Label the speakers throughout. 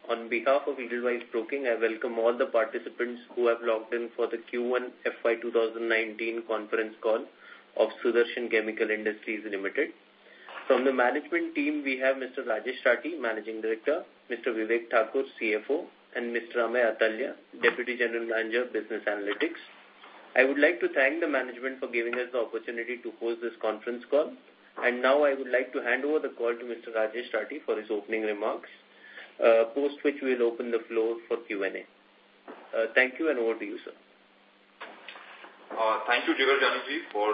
Speaker 1: On behalf of Edelweiss Broking, I welcome all the participants who have logged in for the Q1 FY 2019 conference call of Sudarshan Chemical Industries Limited. From the management team, we have Mr. Rajesh Rathi, Managing Director, Mr. Vivek Thakur, CFO, and Mr. Amay Atalya, Deputy General Manager, Business Analytics. I would like to thank the management for giving us the opportunity to host this conference call. And now I would like to hand over the call to Mr. Rajesh Rathi for his opening remarks, post which we will open the floor for Q&A. Thank you, and over to you, sir.
Speaker 2: Thank you, Jigar Janiji, for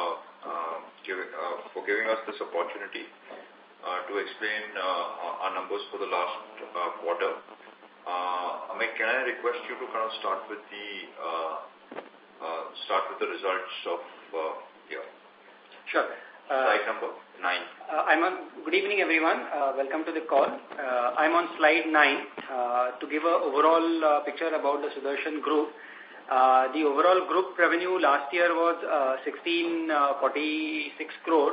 Speaker 2: giving us this opportunity to explain our numbers for the last quarter. Amay, can I request you to kind of start with the results of here?
Speaker 3: Sure.
Speaker 2: Slide number 9.
Speaker 3: Good evening, everyone. Welcome to the call. I'm on slide 9 to give an overall picture about the Sudarshan Group. The overall group revenue last year was 1646 crore.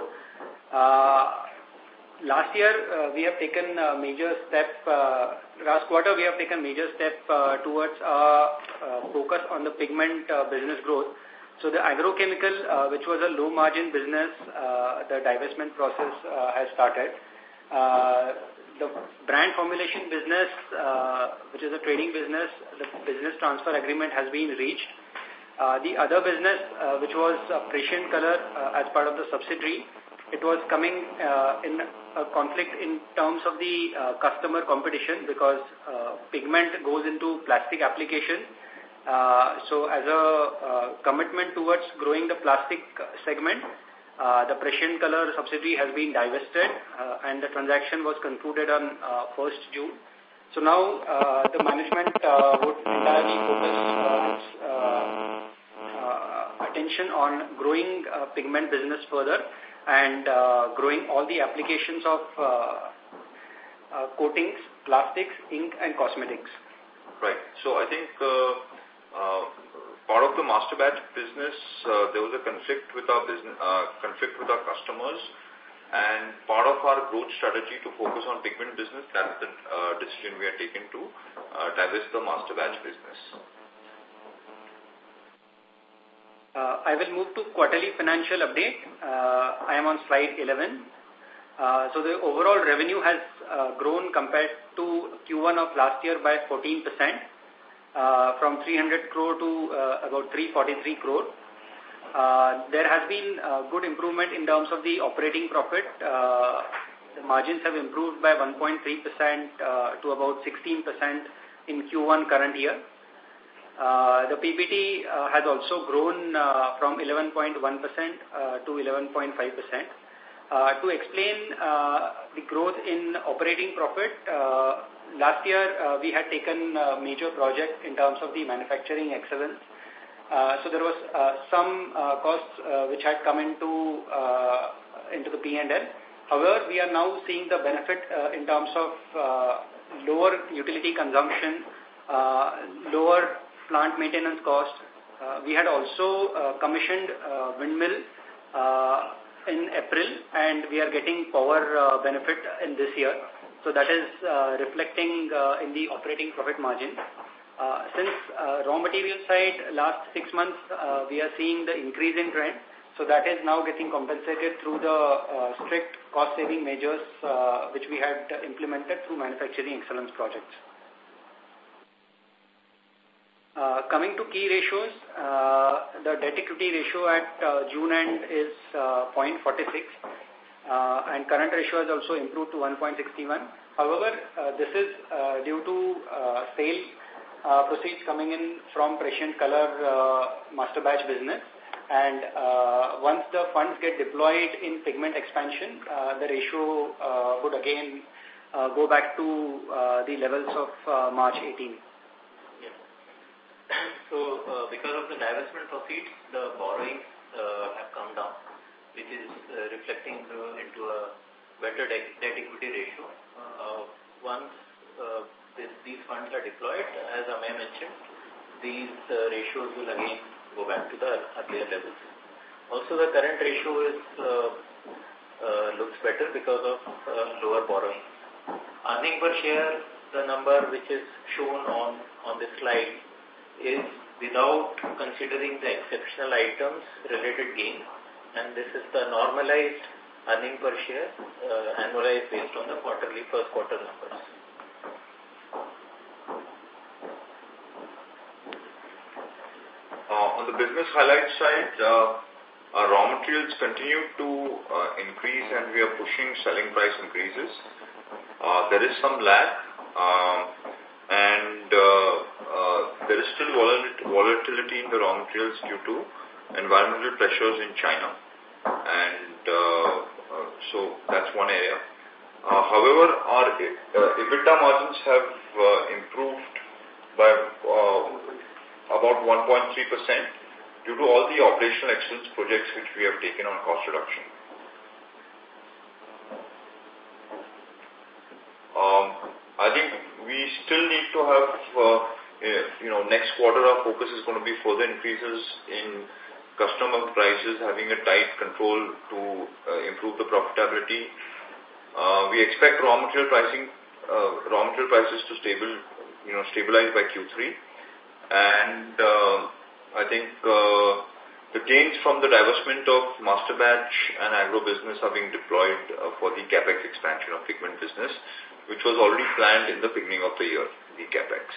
Speaker 3: Last year, we have taken a major step. Last quarter, we have taken major step towards focus on the pigment business growth. So the agrochemical, which was a low-margin business, the divestment process has started. The brand formulation business, which is a trading business, the business transfer agreement has been reached. The other business, which was Precision Color as part of the subsidiary, it was coming in a conflict in terms of the customer competition because pigment goes into plastic application. So as a commitment towards growing the plastic segment, the Precision Color subsidiary has been divested and the transaction was concluded on 1st June. So now the management would entirely focus its attention on growing pigment business further and growing all the applications of coatings, plastics, ink and cosmetics.
Speaker 2: Right. So I think part of the master batch business, there was a conflict with our business, conflict with our customers, and part of our growth strategy to focus on pigment business, that's the decision we are taking to divest the master batch business.
Speaker 3: I will move to quarterly financial update. I am on slide 11. So the overall revenue has grown compared to Q1 of last year by 14%. From 300 crore to about 343 crore. There has been good improvement in terms of the operating profit. The margins have improved by 1.3% to about 16% in Q1 current year. The PBT has also grown from 11.1% to 11.5%. To explain the growth in operating profit, last year, we had taken a major project in terms of the manufacturing excellence. So there was some costs which had come into the P&L. However, we are now seeing the benefit in terms of lower utility consumption, lower plant maintenance cost. We had also commissioned windmill in April, and we are getting power benefit in this year. So that is reflecting in the operating profit margin. Since raw material side, last 6 months, we are seeing the increase in trend. So that is now getting compensated through the strict cost-saving measures which we had implemented through manufacturing excellence projects. Coming to key ratios, the debt-equity ratio at June end is 0.46. And current ratio has also improved to 1.61. However, this is due to sale proceeds coming in from Precision Color master batch business. And once the funds get deployed in pigment expansion, the ratio would again go back to the levels of March 18.
Speaker 4: Yes. So because of the divestment proceeds, the borrowings have come down, which is reflecting into a better debt-equity ratio. Once these funds are deployed, as Amay mentioned, these ratios will again go back to the earlier levels. Also, the current ratio is looks better because of lower borrowing. Earning per share the number which is shown on this slide is without considering the exceptional items related gain, and this is the normalized earning per share annualized based on the first quarter numbers.
Speaker 2: On the business highlight side, our raw materials continue to increase, and we are pushing selling price increases. There is some lag, and there is still volatility in the raw materials due to environmental pressures in China, and so that's one area. However, our EBITDA margins have improved by about 1.3% due to all the operational excellence projects which we have taken on cost reduction. I think we still need to have, next quarter our focus is going to be further increases in customer prices, having a tight control to improve the profitability. We expect raw material prices to stabilize by Q3, and I think the gains from the divestment of Master Batch and agro business are being deployed for the capex expansion of pigment business, which was already planned in the beginning of the year, the capex.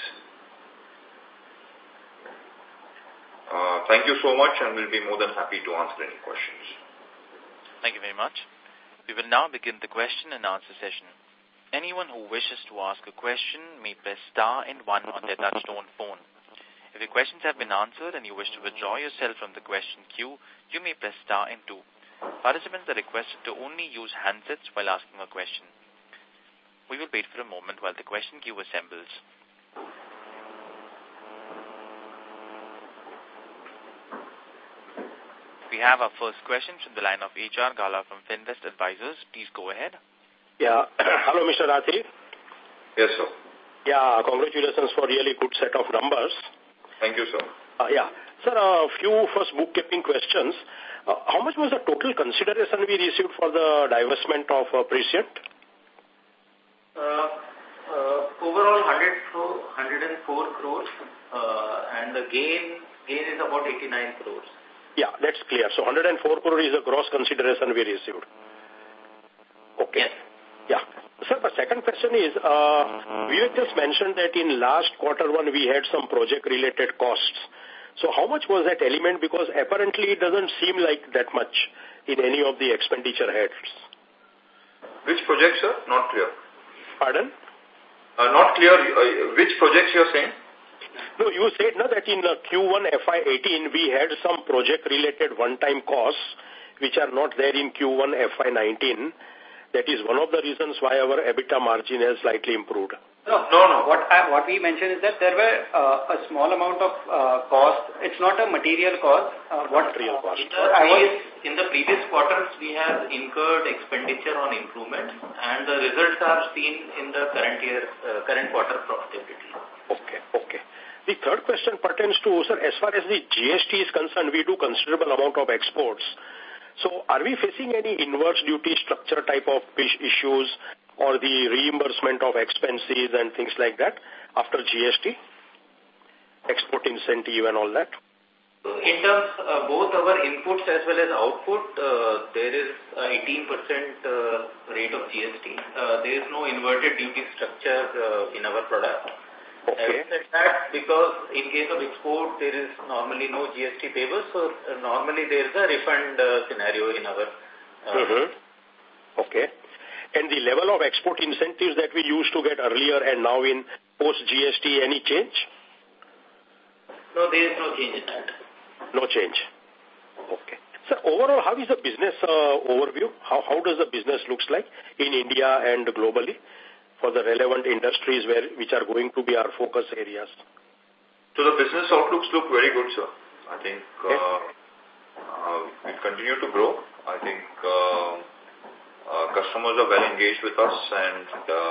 Speaker 2: Thank you so much, and we'll be more than happy to answer any questions.
Speaker 5: Thank you very much. We will now begin the question and answer session. Anyone who wishes to ask a question may press star and 1 on their touchtone phone. If your questions have been answered and you wish to withdraw yourself from the question queue, you may press star and 2. Participants are requested to only use handsets while asking a question. We will wait for a moment while the question queue assembles. We have our first question from the line of HR Gala from Finvest Advisors. Please go ahead.
Speaker 6: Yeah. Hello, Mr. Rathi.
Speaker 2: Yes, sir.
Speaker 6: Yeah, congratulations for really good set of numbers.
Speaker 2: Thank you, sir.
Speaker 6: Yeah. Sir, a few first bookkeeping questions. How much was the total consideration we received for the divestment of Prescient?
Speaker 4: Overall 104 crores, and the gain is about 89 crores.
Speaker 6: Yeah, that's clear. So 104 crore is the gross consideration we received. Okay.
Speaker 4: Yes.
Speaker 6: Yeah. Sir, the second question is, we had just mentioned that in last quarter one we had some project-related costs. So how much was that element? Because apparently it doesn't seem like that much in any of the expenditure heads.
Speaker 2: Which project, sir? Not clear.
Speaker 6: Pardon?
Speaker 2: Not clear. Which projects you're saying?
Speaker 6: No, you said that in Q1 FY18 we had some project-related one-time costs which are not there in Q1 FY19. That is one of the reasons why our EBITDA margin has slightly improved.
Speaker 3: No. What we mentioned is that there were a small amount of cost. It's not a material cost.
Speaker 6: Material cost.
Speaker 4: In the previous quarters, we have incurred expenditure on improvements, and the results are seen in the current quarter profitability.
Speaker 6: Okay. The third question pertains to, sir, as far as the GST is concerned, we do considerable amount of exports. So are we facing any inverse duty structure type of issues or the reimbursement of expenses and things like that after GST? Export incentive and all that?
Speaker 4: In terms of both our inputs as well as output, there is 18% rate of GST. There is no inverted duty structure in our product.
Speaker 6: Okay.
Speaker 4: That because in case of export, there is normally no GST payable, so normally there is a refund scenario in our...
Speaker 6: Okay. And the level of export incentives that we used to get earlier and now in post-GST, any change?
Speaker 4: No, there is no change in that.
Speaker 6: No change. Okay. Sir, overall, how is the business overview? How does the business looks like in India and globally for the relevant industries which are going to be our focus areas?
Speaker 2: So the business outlooks look very good, sir. I think we continue to grow. I think customers are well engaged with us and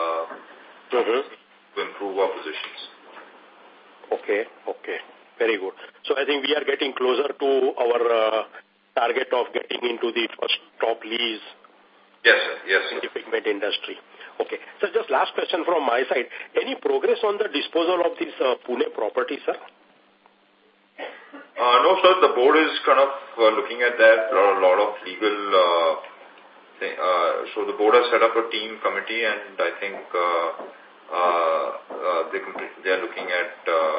Speaker 2: to improve our positions.
Speaker 6: Okay. Very good. So I think we are getting closer to our target of getting into the first top leads.
Speaker 2: Yes, sir.
Speaker 6: In the pigment industry. Okay. So just last question from my side. Any progress on the disposal of this Pune property, sir?
Speaker 2: No, sir. The board is kind of looking at that. There are a lot of legal so the board has set up a team committee, and I think they are looking at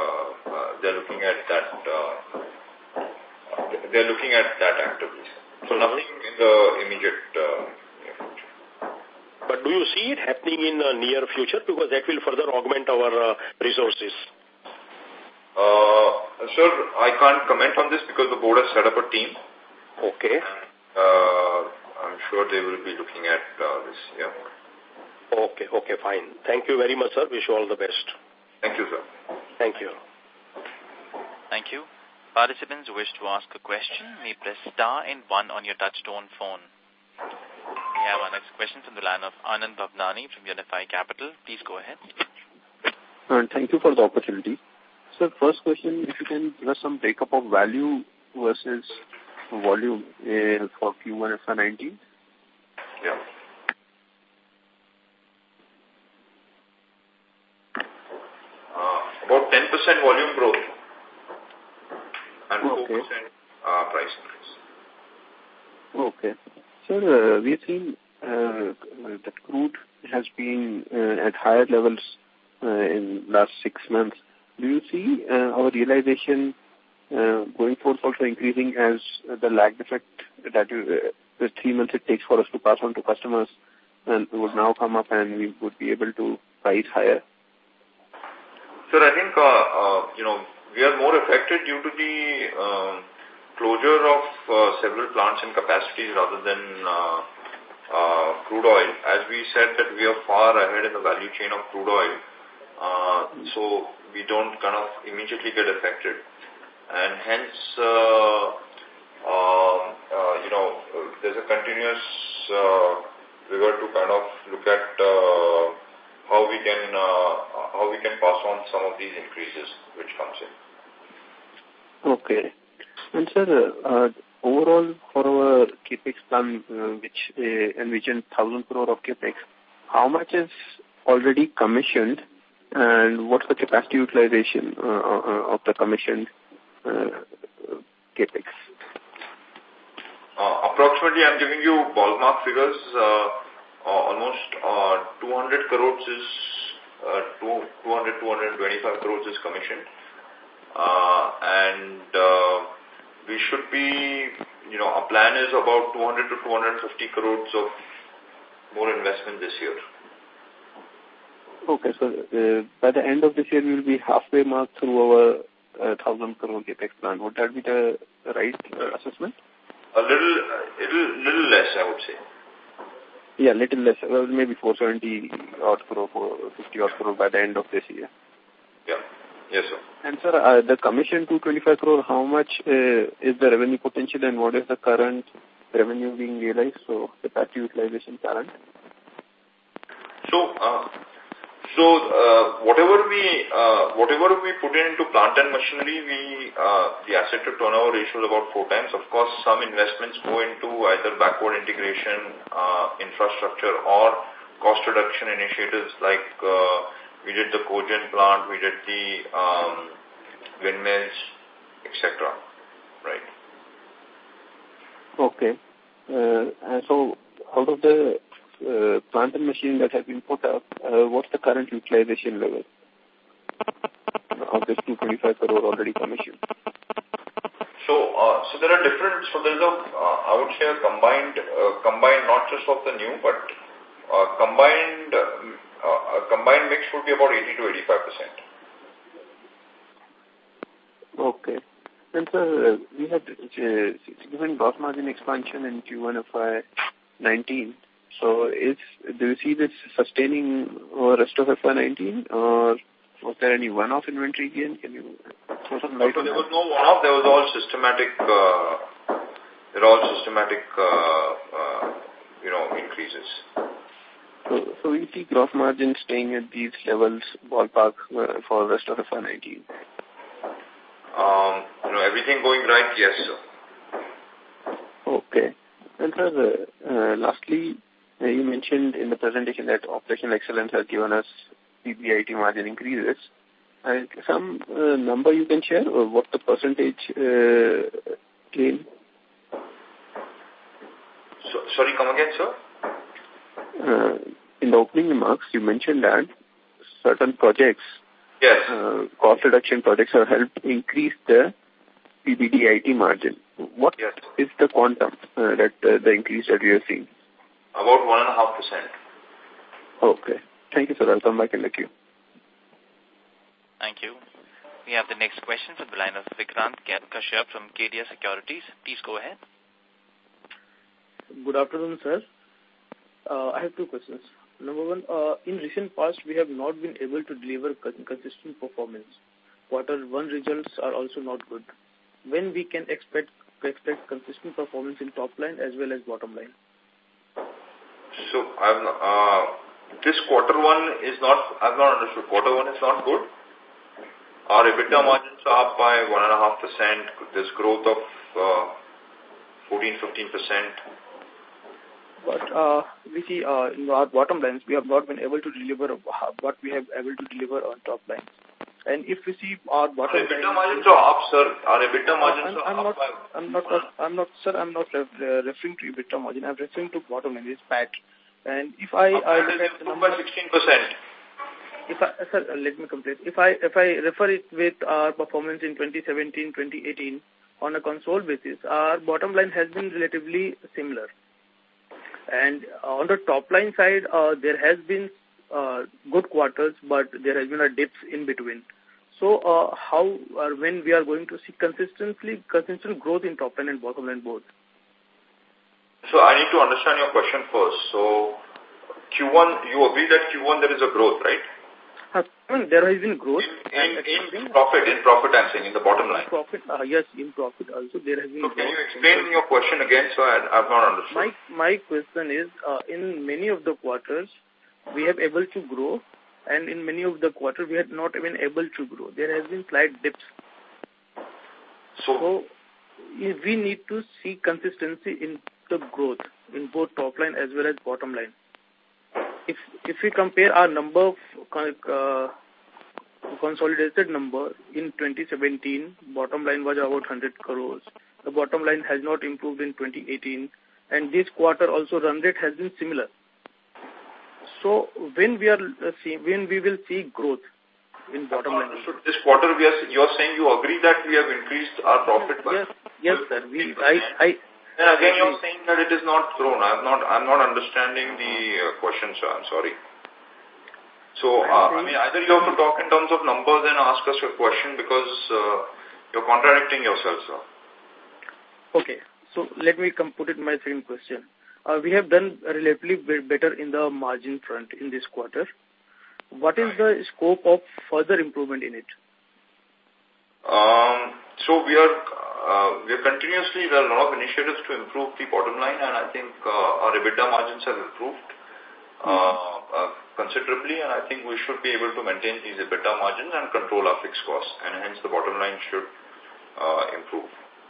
Speaker 2: that actively. So nothing in the immediate near future.
Speaker 6: But do you see it happening in the near future, because that will further augment our resources?
Speaker 2: Sir, I can't comment on this because the board has set up a team.
Speaker 6: Okay.
Speaker 2: I'm sure they will be looking at this, yeah.
Speaker 6: Okay, fine. Thank you very much, sir. Wish you all the best.
Speaker 2: Thank you, sir.
Speaker 6: Thank you.
Speaker 5: Thank you. Participants who wish to ask a question may press star and 1 on your touchtone phone. We have our next question from the line of Anand Bhavnani from Unifi Capital. Please go ahead.
Speaker 7: Thank you for the opportunity. So first question, if you can give us some breakup of value versus volume for Q1 FY19.
Speaker 2: Yeah. About 10% volume growth and 4% price increase.
Speaker 7: Okay. Sir, we have seen that crude has been at higher levels in last 6 months. Do you see our realization going forward also increasing as the lag effect that the 3 months it takes for us to pass on to customers and would now come up and we would be able to price higher?
Speaker 2: Sir, I think, we are more affected due to the closure of several plants and capacities rather than crude oil. As we said that we are far ahead in the value chain of crude oil, so we don't kind of immediately get affected. And hence, there's a continuous rigor to kind of look at how we can pass on some of these increases which comes in.
Speaker 7: Okay. And sir, overall for our capex plan, which envisioned 1,000 crore of capex, how much is already commissioned, and what's the capacity utilization of the commissioned capex?
Speaker 2: Approximately, I'm giving you ballpark figures. Almost 200 crores is 225 crores is commissioned, and we should be, our plan is about 200 to 250 crores of more investment this year. Okay, so
Speaker 7: by the end of this year, we will be halfway mark through our 1,000 crore capex plan. Would that be the right assessment?
Speaker 2: A little less, I would say.
Speaker 7: Yeah, little less. Well, maybe 470 odd crore, 450 odd crore by the end of this year.
Speaker 2: Yeah. Yes, sir.
Speaker 7: And sir, the commission 225 crore, how much is the revenue potential and what is the current revenue being realized? So capacity utilization current.
Speaker 2: So whatever we put into plant and machinery, the asset to turnover ratio is about 4 times. Of course, some investments go into either backward integration, infrastructure, or cost reduction initiatives like we did the cogen plant, we did the windmills, etc. Right.
Speaker 7: Okay. So out of the plant and machine that have been put up, what's the current utilization level of this 225 crore already commissioned?
Speaker 2: So there are different. So there's I would say a combined not just of the new, but combined mix would be about 80 to 85%.
Speaker 7: Okay. And sir, we had significant gross margin expansion in Q1 FY19. So do you see this sustaining over the rest of FY19, or was there any one-off inventory gain? Can you throw some light on that?
Speaker 2: There was no one-off. There was all systematic. Increases.
Speaker 7: So we see gross margin staying at these levels, ballpark, for the rest of FY19.
Speaker 2: Everything going right, yes, sir.
Speaker 7: Okay. And sir, lastly, You mentioned in the presentation that operational excellence has given us PBIT margin increases. Some number you can share, or what the percentage gain?
Speaker 2: Sorry, come again, sir?
Speaker 7: In the opening remarks, you mentioned that certain projects,
Speaker 2: yes,
Speaker 7: cost reduction projects have helped increase the PBDIT margin. What
Speaker 2: yes.
Speaker 7: is the quantum that the increase that we are seeing?
Speaker 2: About 1.5%.
Speaker 7: Okay. Thank you, sir. I'll come back in the queue.
Speaker 5: Thank you. We have the next question from the line of Vikrant Kashyap from KDA Securities. Please go ahead.
Speaker 8: Good afternoon, sir. I have two questions. Number one, in recent past, we have not been able to deliver consistent performance. Quarter one results are also not good. When we can expect consistent performance in top line as well as bottom line?
Speaker 2: So, this quarter one is not, I've not understood. Quarter one is not good. Our EBITDA margins are up by 1.5%. There's growth of 14-15%.
Speaker 8: But we see in our bottom lines, we have not been able to deliver what we have able to deliver on top line. And if we see our bottom line,
Speaker 2: EBITDA margins are up, sir. Our EBITDA margins are up.
Speaker 8: I'm not referring to EBITDA margin. I'm referring to bottom line. It's PAT. And if I look at the number,
Speaker 2: 16%.
Speaker 8: Sir, let me complete. If I refer it with our performance in 2017, 2018 on a console basis, our bottom line has been relatively similar. And on the top line side, there has been good quarters, but there has been a dips in between. So how or when we are going to see consistent growth in top line and bottom line both?
Speaker 2: So I need to understand your question first. So Q1, you agree that Q1 there is a growth, right?
Speaker 8: There has been growth.
Speaker 2: In profit I'm saying, in the bottom line.
Speaker 8: Profit, yes, in profit also there has been growth.
Speaker 2: Can you explain your question again? So I've not understood.
Speaker 8: My question is, in many of the quarters, we have able to grow, and in many of the quarters, we have not even able to grow. There has been slight dips. So we need to see consistency in the growth in both top line as well as bottom line. If we compare our number, consolidated number in 2017, bottom line was about 100 crores. The bottom line has not improved in 2018, and this quarter also run rate has been similar. So when we will see growth in bottom line?
Speaker 2: So this quarter, you are saying you agree that we have increased our profit by?
Speaker 8: Yes, sir.
Speaker 2: And again, you're saying that it is not grown. I'm not understanding the question, sir. I'm sorry. So, I mean, either you have to talk in terms of numbers and ask us a question because you're contradicting yourself, sir.
Speaker 8: Okay. So, let me put it in my second question. We have done relatively better in the margin front in this quarter. What is the scope of further improvement in it?
Speaker 2: So we are continuously, there are a lot of initiatives to improve the bottom line, and I think our EBITDA margins have improved considerably, and I think we should be able to maintain these EBITDA margins and control our fixed costs, and hence the bottom line should improve.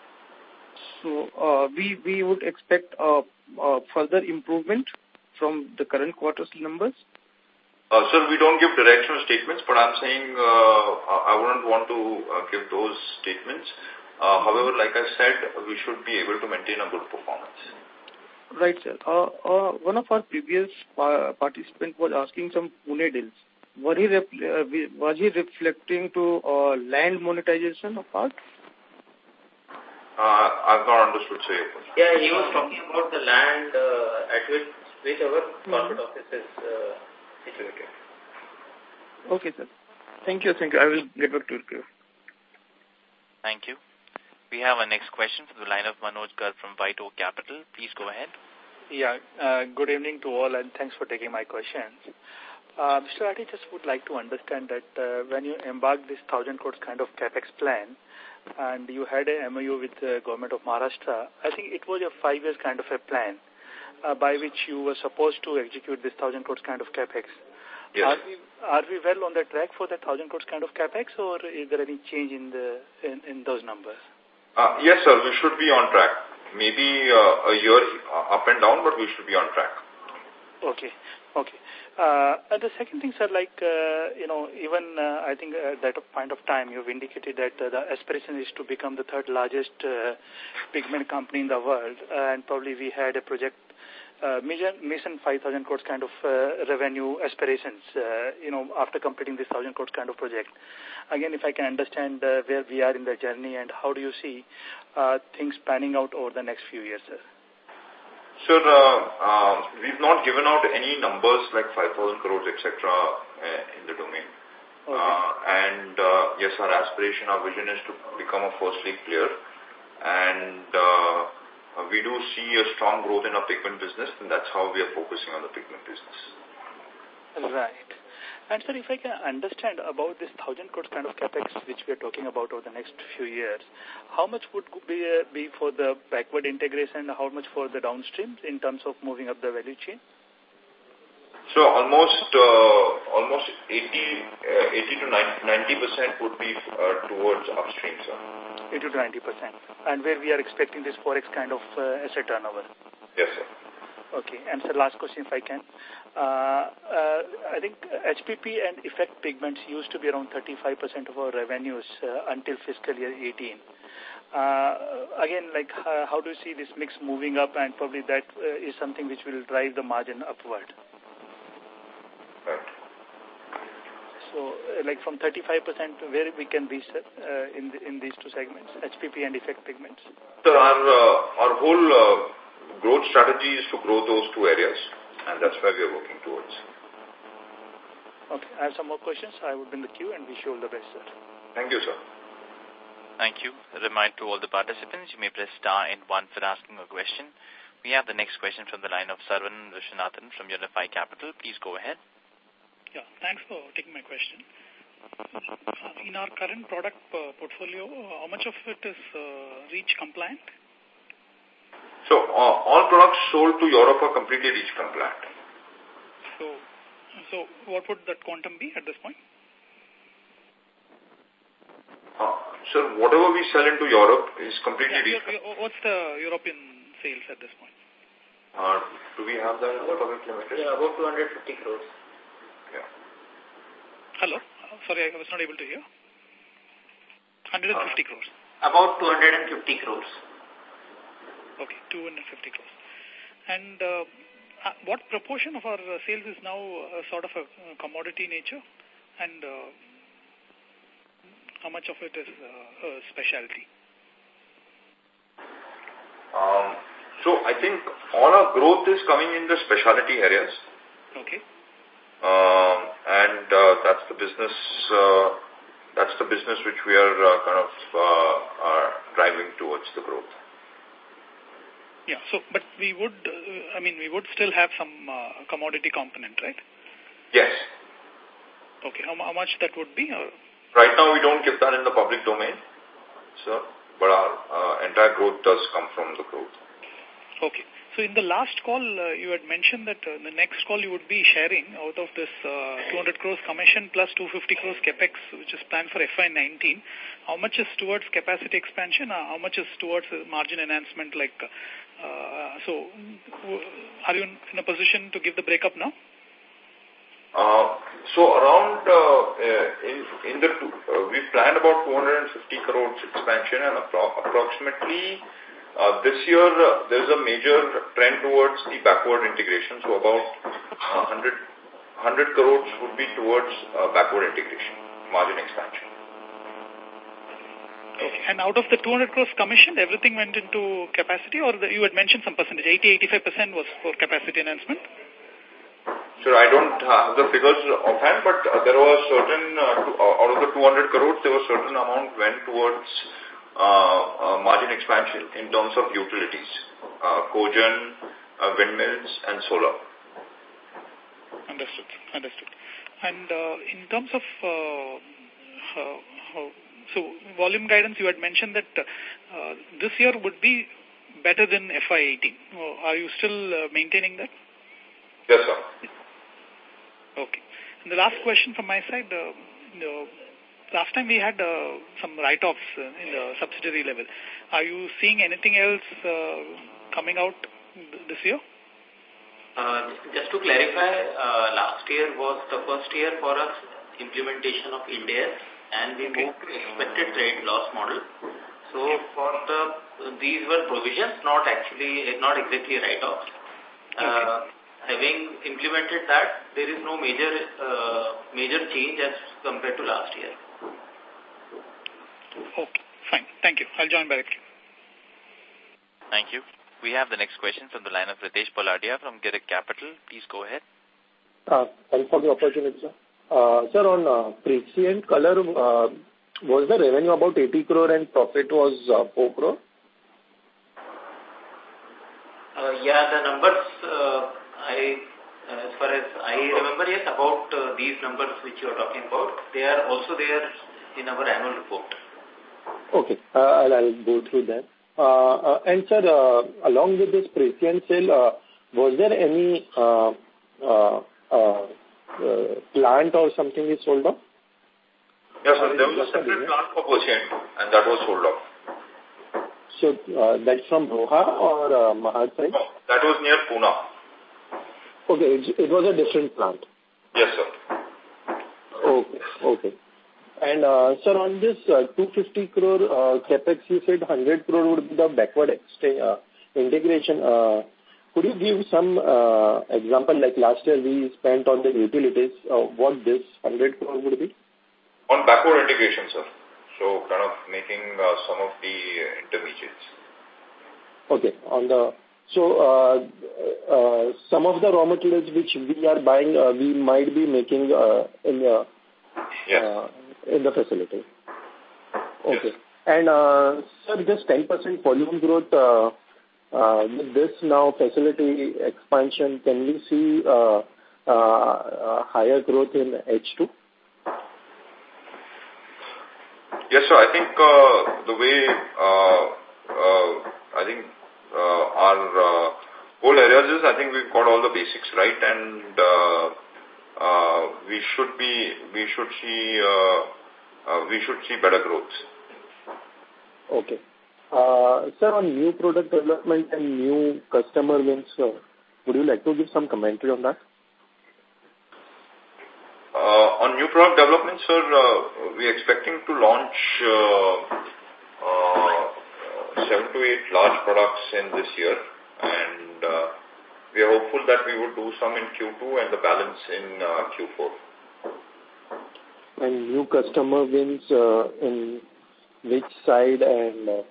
Speaker 8: So we would expect further improvement from the current quarter's numbers?
Speaker 2: Sir, we don't give directional statements, but I'm saying I wouldn't want to give those statements. However, like I said, we should be able to maintain a good performance.
Speaker 8: Right, sir. One of our previous participants was asking some Pune deals. Was he reflecting to land monetization of part?
Speaker 2: I've not understood, sir.
Speaker 4: Yeah, he was talking about the land at which our corporate office is situated.
Speaker 8: Okay, sir. Thank you. I will get back to you.
Speaker 5: Thank you. We have our next question from the line of Manoj Garg from White Oak Capital. Please go ahead.
Speaker 9: Yeah, good evening to all, and thanks for taking my questions. Mr. Rathi, just would like to understand that when you embarked this 1,000 crores kind of capex plan, and you had a MOU with the government of Maharashtra, I think it was a 5 years kind of a plan by which you were supposed to execute this 1,000 crores kind of capex.
Speaker 2: Yes.
Speaker 9: Are we well on the track for that 1,000 crores kind of capex, or is there any change in those numbers?
Speaker 2: Yes, sir. We should be on track. Maybe a year up and down, but we should be on track.
Speaker 9: Okay. And the second thing, sir, like, even I think at that point of time, you've indicated that the aspiration is to become the third largest pigment company in the world. And probably we had a project, mission 5,000 crores kind of revenue aspirations, after completing this 1,000 crores kind of project. Again, if I can understand where we are in the journey and how do you see things panning out over the next few years, sir?
Speaker 2: Sir, we've not given out any numbers like 5,000 crores, etc. In the domain. Okay. Yes, our aspiration, our vision is to become a first league player. And we do see a strong growth in our pigment business, and that's how we are focusing on the pigment business.
Speaker 9: Right. And sir, if I can understand about this 1,000 crores kind of capex which we are talking about over the next few years, how much would be for the backward integration and how much for the downstream in terms of moving up the value chain?
Speaker 2: So almost 80 to 90% would be towards upstream, sir.
Speaker 9: 80 to 90%. And where we are expecting this Forex kind of asset turnover?
Speaker 2: Yes, sir.
Speaker 9: Okay. And sir, last question if I can. I think HPP and effect pigments used to be around 35% of our revenues until fiscal year 18. Again, like how do you see this mix moving up, and probably that is something which will drive the margin upward?
Speaker 2: Right.
Speaker 9: So, like from 35%, where we can reach in these two segments, HPP and effect pigments?
Speaker 2: So our whole growth strategy is to grow those two areas, and that's where we are working towards.
Speaker 9: Okay. I have some more questions. I would be in the queue and wish you all the best, sir.
Speaker 2: Thank you, sir.
Speaker 5: Thank you. A reminder to all the participants, you may press star and 1 for asking a question. We have the next question from the line of Sarvan Viswanathan from Unify Capital. Please go ahead.
Speaker 10: Yeah, thanks for taking my question. In our current product portfolio, how much of it is REACH compliant?
Speaker 2: So all products sold to Europe are completely REACH compliant.
Speaker 10: So what would that quantum be at this point?
Speaker 2: Sir, whatever we sell into Europe is completely REACH compliant.
Speaker 10: What's the European sales at this point?
Speaker 2: Do we have that in the public limited?
Speaker 4: Yeah, about 250 crores.
Speaker 2: Yeah.
Speaker 10: Hello? Sorry, I was not able to hear. 150 crores.
Speaker 4: About 250 crores.
Speaker 10: Okay, 250 crores. And what proportion of our sales is now sort of a commodity nature, and how much of it is specialty?
Speaker 2: So I think all our growth is coming in the specialty areas.
Speaker 10: Okay.
Speaker 2: And that's the business. That's the business which we are driving towards the growth.
Speaker 10: Yeah. So, but we would, we would still have some commodity component, right?
Speaker 2: Yes.
Speaker 10: Okay. How much that would be? Or?
Speaker 2: Right now, we don't give that in the public domain, sir. But our entire growth does come from the growth.
Speaker 10: Okay. So in the last call, you had mentioned that in the next call you would be sharing out of this 200 crores commission plus 250 crores capex, which is planned for FY19. How much is towards capacity expansion? How much is towards margin enhancement? So are you in a position to give the breakup now?
Speaker 2: So around we planned about 250 crores expansion, and approximately this year there is a major trend towards the backward integration. So about 100 crores would be towards backward integration, margin expansion.
Speaker 10: Okay. And out of the 200 crores commissioned, everything went into capacity, or you had mentioned some percentage, 80-85% was for capacity enhancement?
Speaker 2: Sure, I don't have the figures offhand, but there was certain, out of the 200 crores, there was certain amount went towards margin expansion in terms of utilities, cogen, windmills, and solar.
Speaker 10: Understood. And in terms of so volume guidance, you had mentioned that this year would be better than FY18. Are you still maintaining that?
Speaker 2: Yes, sir.
Speaker 10: Okay. And the last question from my side, last time we had some write-offs in the subsidiary level. Are you seeing anything else coming out this year?
Speaker 4: Just to clarify, last year was the first year for us implementation of Ind AS, and we moved to expected credit loss model. So for these were provisions, not exactly write-offs. Having implemented that, there is no major change as compared to last year.
Speaker 10: Okay, fine. Thank you. I'll join back.
Speaker 5: Thank you. We have the next question from the line of Ritesh Poladia from Girik Capital. Please go ahead.
Speaker 11: Thanks for the opportunity, sir. Sir, on Prescient Color, was the revenue about 80 crore and profit was 4 crore?
Speaker 4: Yeah, the numbers, as far as I remember, yes, about these numbers which you are talking about, they are also there in our annual report.
Speaker 11: Okay, I'll go through that. And sir, along with this Prescient sale, was there any plant or something is sold off?
Speaker 2: Yes, sir, there was a separate plant for Prescient and that was sold off.
Speaker 11: So that's from Roha or Mahad side?
Speaker 2: No, that was near Pune.
Speaker 11: Okay, it was a different plant.
Speaker 2: Yes, sir.
Speaker 11: Okay. And, sir, on this 250 crore capex, you said 100 crore would be the backward integration. Could you give some example, like last year we spent on the utilities, what this 100 crore would be?
Speaker 2: On backward integration, sir. So, kind of making some of the intermediates. Okay.
Speaker 11: Some of the raw materials which we are buying, we might be making in the facility. Okay. Yes. And, sir, this 10% volume growth, with this now facility expansion, can we see higher growth in H2?
Speaker 2: Yes, sir. I think the way our whole areas is, I think we've got all the basics right, and we should see better growth.
Speaker 11: Okay. Sir, on new product development and new customer wins, would you like to give some commentary on that?
Speaker 2: On new product development, sir, we're expecting to launch 7 to 8 large products in this year, and we are hopeful that we would do some in Q2 and the balance in Q4.
Speaker 11: And new customer wins in which side and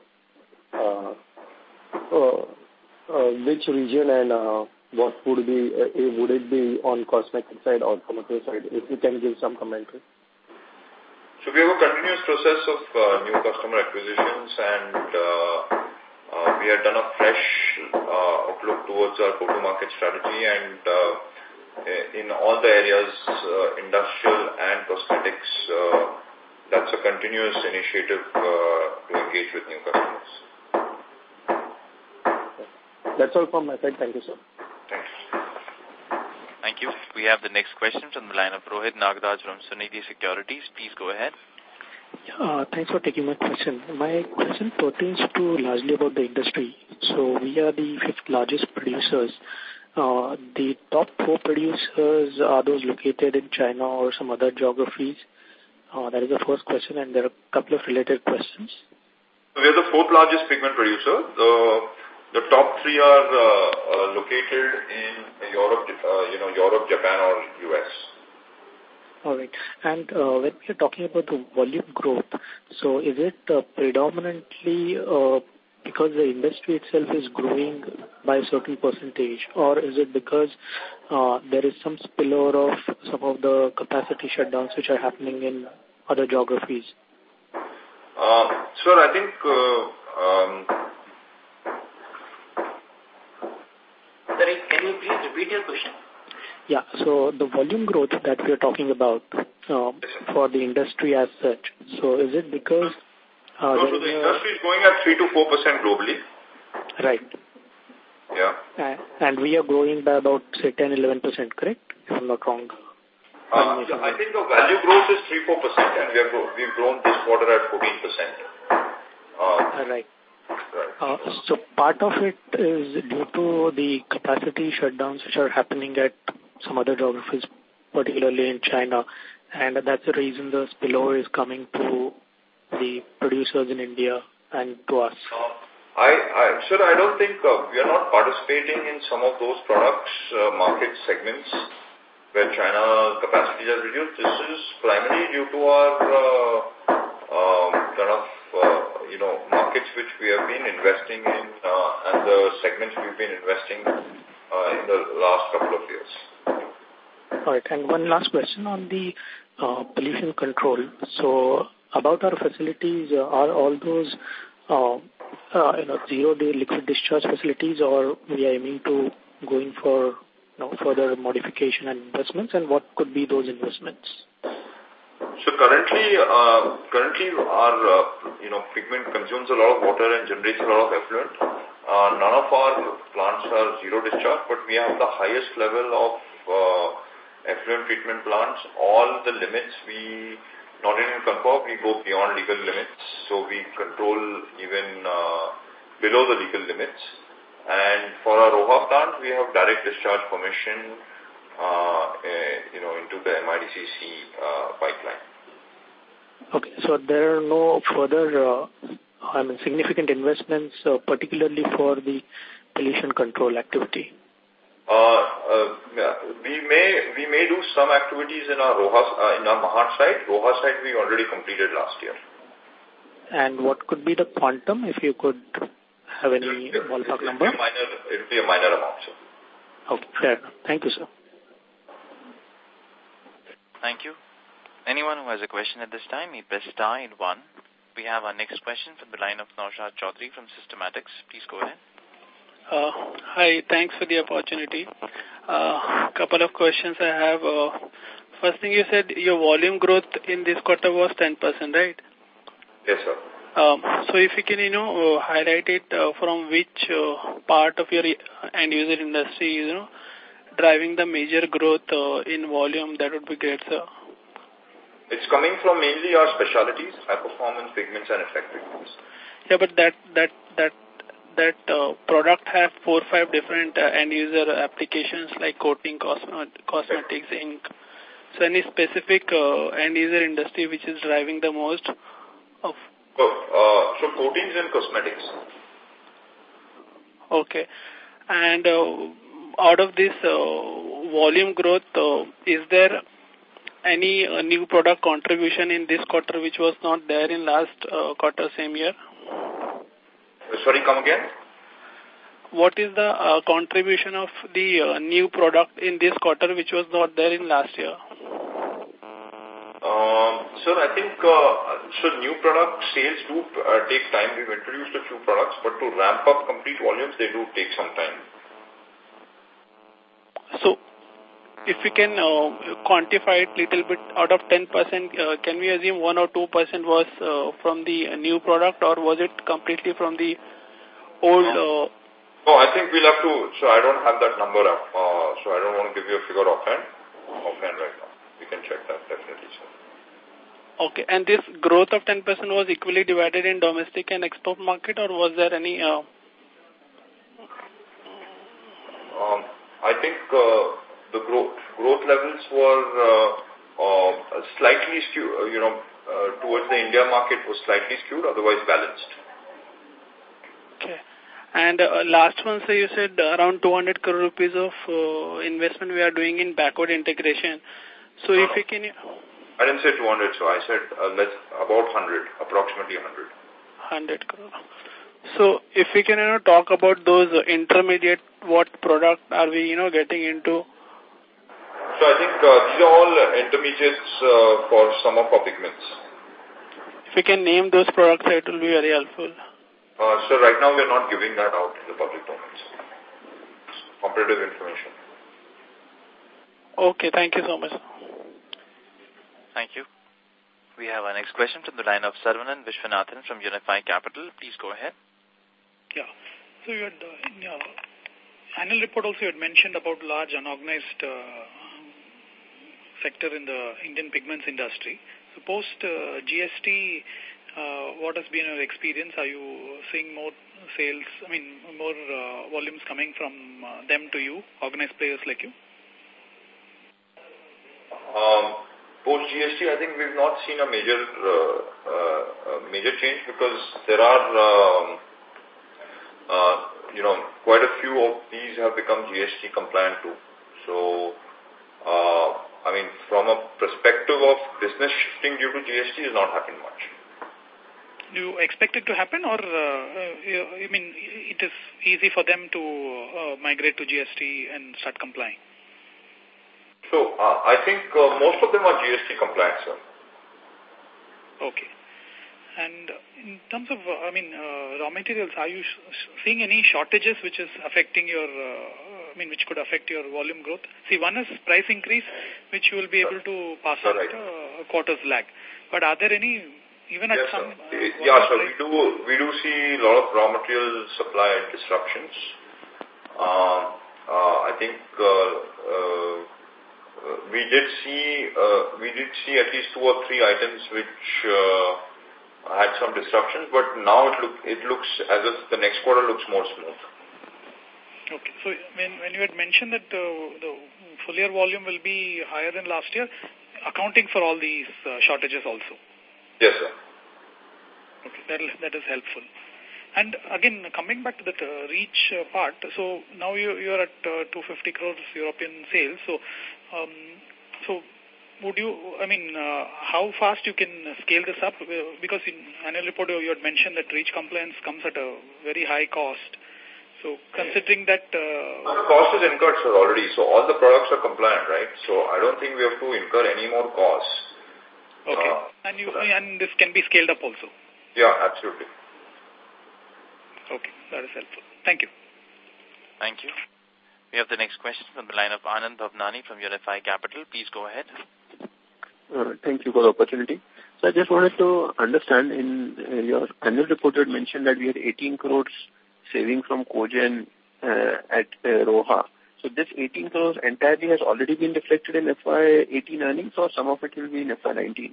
Speaker 11: which region, and what would it be on cosmetic side or automotive side, if you can give some commentary?
Speaker 2: So we have a continuous process of new customer acquisitions, and we have done a fresh outlook towards our go-to-market strategy, and in all the areas, industrial and cosmetics, that's a continuous initiative to engage with new customers.
Speaker 11: That's all from my side. Thank you, sir.
Speaker 2: Thanks.
Speaker 5: Thank you. We have the next question from the line of Rohit Nagraj from Sunidhi Securities. Please go ahead.
Speaker 12: Thanks for taking my question. My question pertains to largely about the industry. So we are the 5th largest producers. The top 4 producers, are those located in China or some other geographies? That is the first question, and there are a couple of related questions.
Speaker 2: We are the 4th largest pigment producer. The top 3 are located in Europe, Japan, or US.
Speaker 12: All right. And when we are talking about the volume growth, so is it predominantly because the industry itself is growing by a certain percentage, or is it because there is some spillover of some of the capacity shutdowns which are happening in other geographies?
Speaker 2: Sir, I think...
Speaker 4: Sorry, can you please repeat your question?
Speaker 12: Yeah, so the volume growth that we are talking about for the industry as such, so is it because...
Speaker 2: so the industry is growing at 3 to 4% globally.
Speaker 12: Right.
Speaker 2: Yeah.
Speaker 12: And we are growing by about, say, 10-11%, correct? If I'm not wrong.
Speaker 2: I think the value growth is 3-4%, and we've grown this quarter at 14%.
Speaker 12: Right.
Speaker 2: Right.
Speaker 12: So part of it is due to the capacity shutdowns which are happening at some other geographies, particularly in China, and that's the reason the spillover is coming to the producers in India and to us.
Speaker 2: Sir, I don't think we are not participating in some of those products, market segments where China capacities are reduced. This is primarily due to our markets which we have been investing in and the segments we've been investing in the last couple of years.
Speaker 12: All right. And one last question on the pollution control. So about our facilities, are all those zero-day liquid discharge facilities, or we are aiming to going for further modification and investments, and what could be those investments?
Speaker 2: So currently our pigment consumes a lot of water and generates a lot of effluent. None of our plants are zero discharge, but we have the highest level of effluent treatment plants. All the limits we not even conform, we go beyond legal limits, so we control even below the legal limits. And for our Roha plant, we have direct discharge permission, into the MIDCC pipeline.
Speaker 12: Okay, so there are no further, significant investments, particularly for the pollution control activity.
Speaker 2: We may do some activities in our Roha, in our Mahad site. Roha site we already completed last year.
Speaker 12: And what could be the quantum, if you could have any ballpark number?
Speaker 2: It will be a minor amount, sir.
Speaker 12: Okay, fair enough. Thank you, sir.
Speaker 5: Thank you. Anyone who has a question at this time, press star and 1. We have our next question from the line of Naushad Chaudhary from Systematics. Please go ahead.
Speaker 13: Hi, thanks for the opportunity. Couple of questions I have. First thing, you said your volume growth in this quarter was 10%, right?
Speaker 2: Yes, sir.
Speaker 13: So if you can, highlight it from which part of your end user industry is, driving the major growth in volume, that would be great, sir.
Speaker 2: It's coming from mainly our specialties, high performance pigments and effect pigments.
Speaker 13: Yeah, but that product have 4 or 5 different end user applications like coating, cosmetics, ink. So any specific end user industry which is driving the most of?
Speaker 2: So coatings and cosmetics.
Speaker 13: Okay. And out of this volume growth, is there any new product contribution in this quarter which was not there in last quarter same year?
Speaker 2: Sorry, come again?
Speaker 13: What is the contribution of the new product in this quarter which was not there in last year?
Speaker 2: Sir, I think new product sales do take time. We've introduced a few products, but to ramp up complete volumes, they do take some time.
Speaker 13: So, if we can quantify it little bit, out of 10%, can we assume 1 or 2% was from the new product, or was it completely from the old?
Speaker 2: No, I think we'll have to, so I don't have that number up, so I don't want to give you a figure offhand right now. We can check that definitely, sir.
Speaker 13: Okay, and this growth of 10% was equally divided in domestic and export market, or was there any?
Speaker 2: I think the growth levels were slightly skewed, towards the India market was slightly skewed, otherwise balanced.
Speaker 13: Okay. And last one, so you said around 200 crore rupees of investment we are doing in backward integration. So if you can...
Speaker 2: I didn't say 200, so I said about 100, approximately 100.
Speaker 13: 100 crore. So if we can talk about those intermediate, what product are we getting into?
Speaker 2: So I think these are all intermediates for some of our pigments.
Speaker 13: If you can name those products, it will be very helpful.
Speaker 2: So right now we are not giving that out in the public domain. Competitive information.
Speaker 13: Okay, thank you so much.
Speaker 5: Thank you. We have our next question from the line of Saravanan Vishwanathan from Unifi Capital. Please go ahead.
Speaker 10: Yeah. So you had, in your annual report also you had mentioned about large unorganized sector in the Indian pigments industry. So post GST, what has been your experience? Are you seeing more sales, more volumes coming from them to you, organized players like you?
Speaker 2: Post GST, I think we've not seen a major change because there are, quite a few of these have become GST compliant too. So, from a perspective of business shifting due to GST has not happened much.
Speaker 10: Do you expect it to happen, or it is easy for them to migrate to GST and start complying?
Speaker 2: So, I think most of them are GST compliant, sir.
Speaker 10: Okay. And in terms of, raw materials, are you seeing any shortages which is affecting your, which could affect your volume growth? See, one is price increase, which you will be able to pass on a quarter's lag. But are there any, even at some...
Speaker 2: we do see a lot of raw material supply disruptions. I think we did see at least 2 or 3 items which had some disruptions, but now it looks as if the next quarter looks more smooth.
Speaker 10: Okay, so when you had mentioned that the full year volume will be higher than last year, accounting for all these shortages also?
Speaker 2: Yes, sir.
Speaker 10: Okay, that is helpful. And again, coming back to the reach part, so now you're at 250 crores European sales. So, would you, how fast you can scale this up? Because in annual report you had mentioned that reach compliance comes at a very high cost. So, considering that...
Speaker 2: the cost is incurred, sir, already. So, all the products are compliant, right? So, I don't think we have to incur any more costs.
Speaker 10: Okay. And this can be scaled up also?
Speaker 2: Yeah, absolutely.
Speaker 10: Okay, that is helpful. Thank you.
Speaker 5: Thank you. We have the next question from the line of Anand Bhavnani from Unifi Capital. Please go ahead.
Speaker 7: Thank you for the opportunity. So I just wanted to understand, in your annual report you had mentioned that we had 18 crores saving from Cogen at Roha. So this 18 crores entirely has already been reflected in FY18 earnings, or some of it will be in FY19?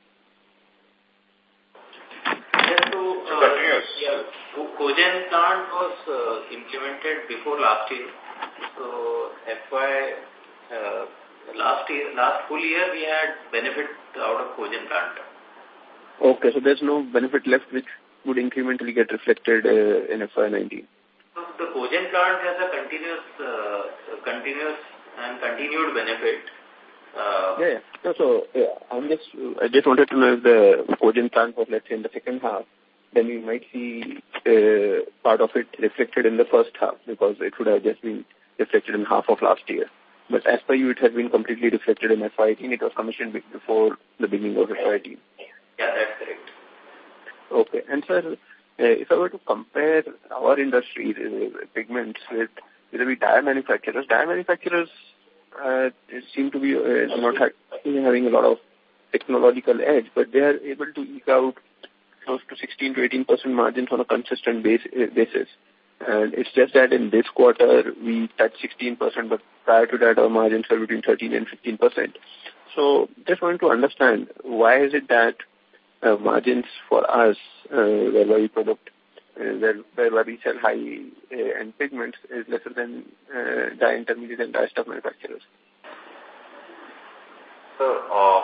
Speaker 4: Cogen plant was implemented before last year. So last full year we had benefit out of Cogen plant.
Speaker 7: Okay, so there's no benefit left which would incrementally get reflected in FY19?
Speaker 4: So the Cogen plant has a continued benefit.
Speaker 7: I just wanted to know if the Cogen plant was, let's say, in the second half, then we might see part of it reflected in the first half, because it would have just been reflected in half of last year. But as per you, it has been completely reflected in FY18. It was commissioned before the beginning of FY18.
Speaker 4: Yeah, that's correct.
Speaker 7: Okay. And sir, if I were to compare our industry, pigments, with the tire manufacturers seem to be not having a lot of technological edge, but they are able to eke out close to 16 to 18% margins on a consistent basis. And it's just that in this quarter we touched 16%, but prior to that our margins were between 13 and 15%. So just wanted to understand, why is it that margins for us, where we product, where we sell high-end pigments, is lesser than dye intermediate and dye stuff manufacturers?
Speaker 2: Sir,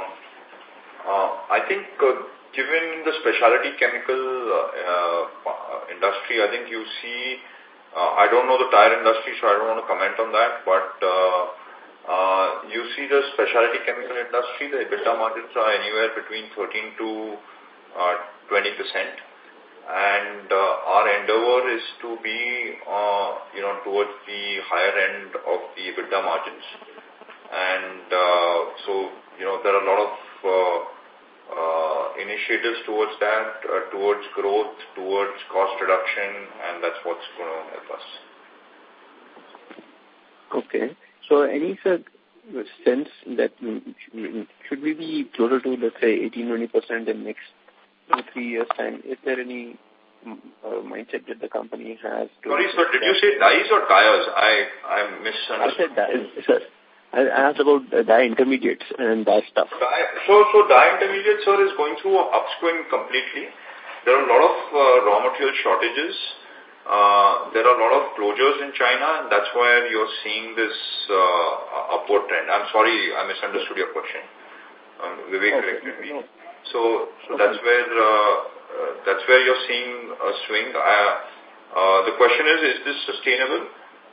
Speaker 2: I think given the specialty chemical industry, I think you see, I don't know the tire industry, so I don't want to comment on that, but you see the specialty chemical industry, the EBITDA margins are anywhere between 13 to 20%. And our endeavor is to be, towards the higher end of the EBITDA margins. And so, there are a lot of initiatives towards that, towards growth, towards cost reduction, and that's what's going to help us.
Speaker 7: Okay. So any sense that should we be closer to, let's say, 18-20% in next 2-3 years' time? Is there any mindset that the company has?
Speaker 2: Sorry, sir, did you say dyes or tires? I misunderstood.
Speaker 7: I said dyes, sir. I asked about dye intermediates and dye stuff.
Speaker 2: So dye intermediates, sir, is going through an upswing completely. There are a lot of raw material shortages. There are a lot of closures in China, and that's why you're seeing this upward trend. I'm sorry, I misunderstood your question. Vivek corrected me. So that's where you're seeing a swing. The question is this sustainable?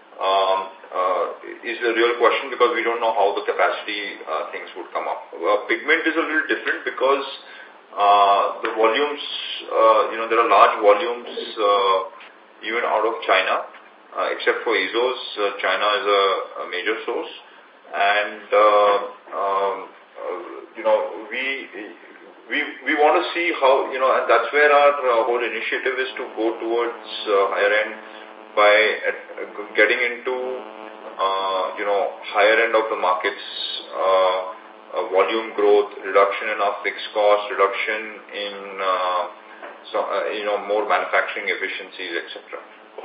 Speaker 2: Is the real question, because we don't know how the capacity things would come up. Pigment is a little different because the volumes, there are large volumes even out of China, except for Izos. China is a major source, and we want to see how, and that's where our whole initiative is to go towards higher end by getting into higher end of the markets, volume growth, reduction in our fixed cost, reduction in more manufacturing efficiencies, etc.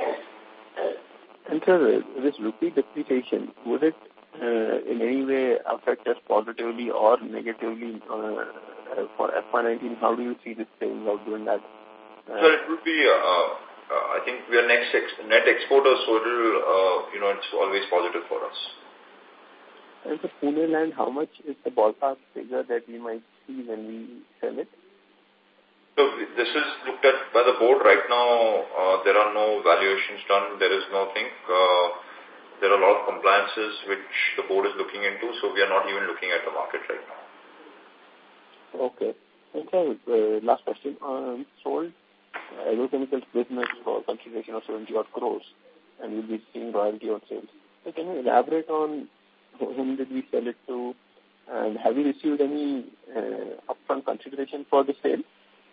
Speaker 7: And sir, this rupee depreciation, would it in any way affect us positively or negatively for FY19? How do you see this playing out during that?
Speaker 2: Sir, it would be, I think we are net exporters, so it will, it's always positive for us.
Speaker 7: And the Pune land, how much is the ballpark figure that we might see when we sell it?
Speaker 2: So this is looked at by the board right now. There are no valuations done. There is nothing. There are a lot of compliances which the board is looking into, so we are not even looking at the market right now.
Speaker 7: Okay. And sir, last question. Sold agrochemicals business for consideration of 70-odd crores, and we'll be seeing royalty on sales. So can you elaborate on whom did we sell it to, and have you received any upfront consideration for the sale?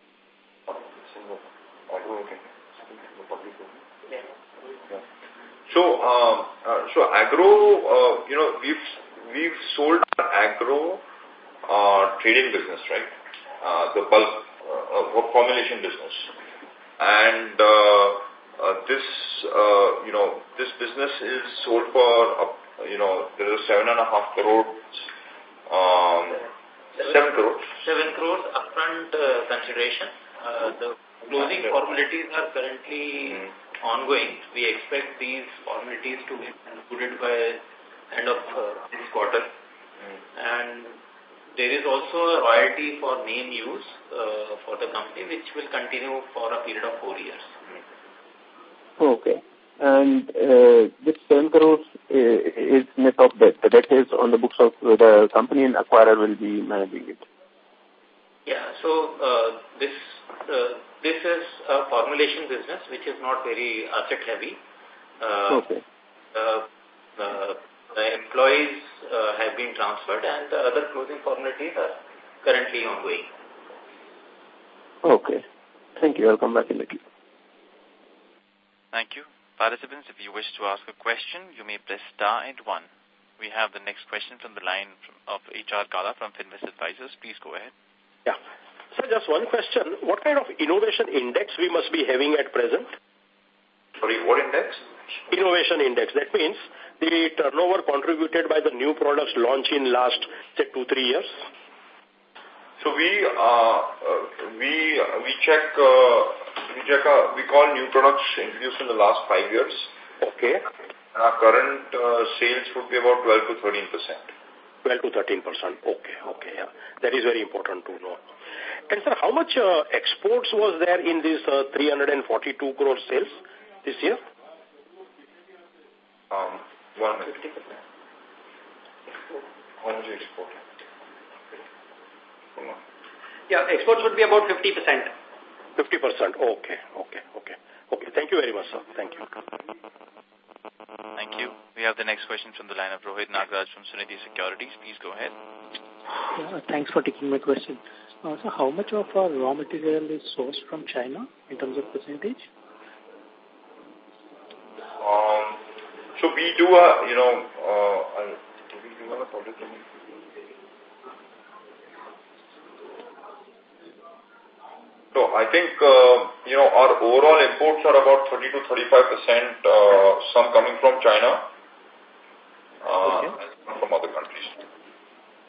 Speaker 2: So agro, we've sold our agro trading business, right? The bulk formulation business, and this business is sold for there is 7.5 crores. 7 crores.
Speaker 4: 7 crores upfront consideration. The closing formalities are currently ongoing. We expect these formalities to be concluded by end of this quarter. And there is also a royalty for name use for the company, which will continue for a period of 4 years.
Speaker 7: Okay. And this 7 crores is net of debt. The debt is on the books of the company, and acquirer will be managing it.
Speaker 4: Yeah. So this is a formulation business which is not very asset heavy.
Speaker 7: Okay.
Speaker 4: The employees have been transferred, and the other closing formalities are currently ongoing.
Speaker 7: Okay. Thank you. I'll come back in a little.
Speaker 5: Thank you. Participants, if you wish to ask a question, you may press star and 1. We have the next question from the line of H.R. Kala from Finvest Advisors. Please go ahead.
Speaker 6: Yeah. So just one question. What kind of innovation index we must be having at present?
Speaker 2: Sorry, what index?
Speaker 6: Innovation index. That means the turnover contributed by the new products launched in last, say, 2-3 years.
Speaker 2: So we check, we call new products introduced in the last 5 years.
Speaker 6: Okay.
Speaker 2: And our current sales would be about 12 to 13%.
Speaker 6: 12 to 13%. Okay, yeah. That is very important to know. And sir, how much exports was there in this 342 crore sales this year?
Speaker 2: 1 minute. How much export?
Speaker 3: Yeah, exports would be about 50%.
Speaker 6: 50%. Okay. Thank you very much, sir. Thank you.
Speaker 5: Thank you. We have the next question from the line of Rohit Nagraj from Sunidhi Securities. Please go ahead.
Speaker 12: Yeah, thanks for taking my question. So how much of our raw material is sourced from China in terms of percentage?
Speaker 2: So we do So I think, our overall imports are about 30 to 35%, some coming from China, and some from other countries.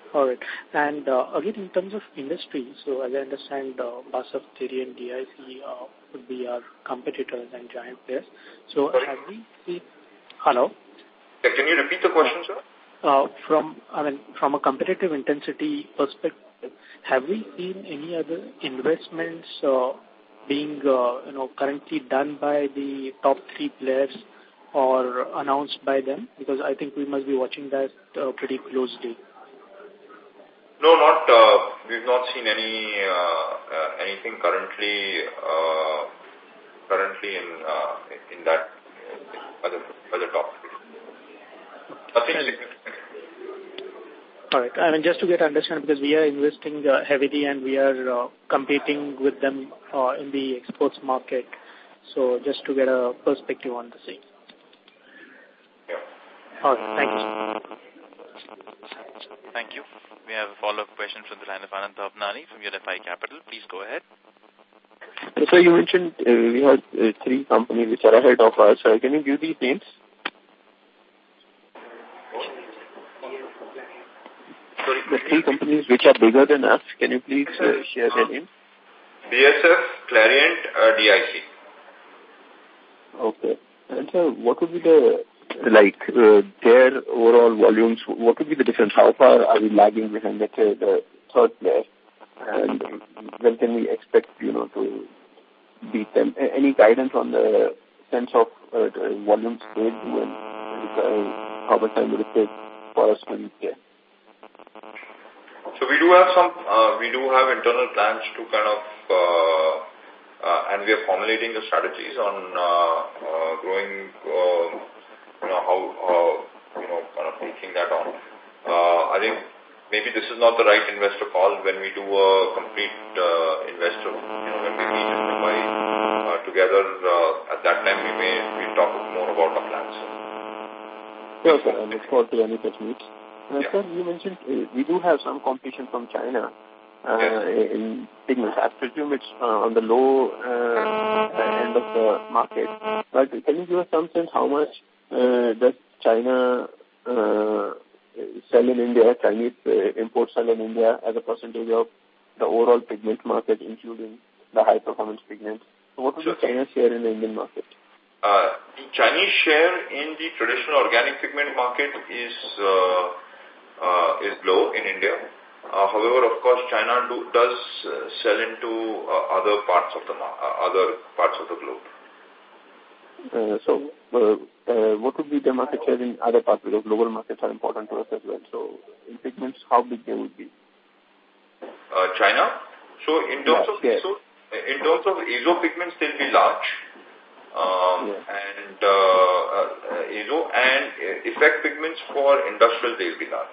Speaker 12: All right. And again, in terms of industry, so as I understand, Basf, Thierry and DIC would be our competitors and giant players. So
Speaker 2: Sorry?
Speaker 12: have we seen... Hello?
Speaker 2: Yeah, can you repeat the question, sir?
Speaker 12: From a competitive intensity perspective, have we seen any other investments being currently done by the top 3 players or announced by them? Because I think we must be watching that pretty closely.
Speaker 2: No, we've not seen anything currently in that by the top. Nothing significant.
Speaker 12: All right. I mean, just to get understand, because we are investing heavily and we are competing with them in the exports market. So just to get a perspective on the same.
Speaker 2: Yeah.
Speaker 12: All right. Thank you.
Speaker 5: Thank you. We have a follow-up question from the line of Anand Bhavnani from Unifi Capital. Please go ahead.
Speaker 7: So you mentioned we have 3 companies which are ahead of us. Can you give these names?
Speaker 2: Sorry,
Speaker 7: the 3 companies which are bigger than us, can you please share their names?
Speaker 2: BSF, Clariant, DIC.
Speaker 7: Okay. And so what would be the, their overall volumes, what would be the difference? How far are we lagging behind, let's say, the third player? And when can we expect, to beat them? Any guidance on the sense of volumes paid to and how much time will it take for us to reach there?
Speaker 2: So we do have internal plans to kind of, and we are formulating the strategies on growing, kind of taking that on. I think maybe this is not the right investor call when we do a complete investor, when we meet in Mumbai together. At that time, we'll talk more about our plans.
Speaker 7: Sure, sir. I look forward to any such meets. Sir, you mentioned we do have some competition from China in pigments. I presume it's on the low end of the market. But can you give us some sense how much does China sell in India, Chinese imports sell in India as a percentage of the overall pigment market, including the high-performance pigments? So what would be China's share in the Indian market?
Speaker 2: The Chinese share in the traditional organic pigment market is low in India. However, of course, China does sell into other parts of the globe.
Speaker 7: What would be the market share in other parts? Because global markets are important to us as well. So, in pigments, how big they would be?
Speaker 2: China. So, in terms of azo pigments, they'll be large. And azo and effect pigments for industrial, they'll be large.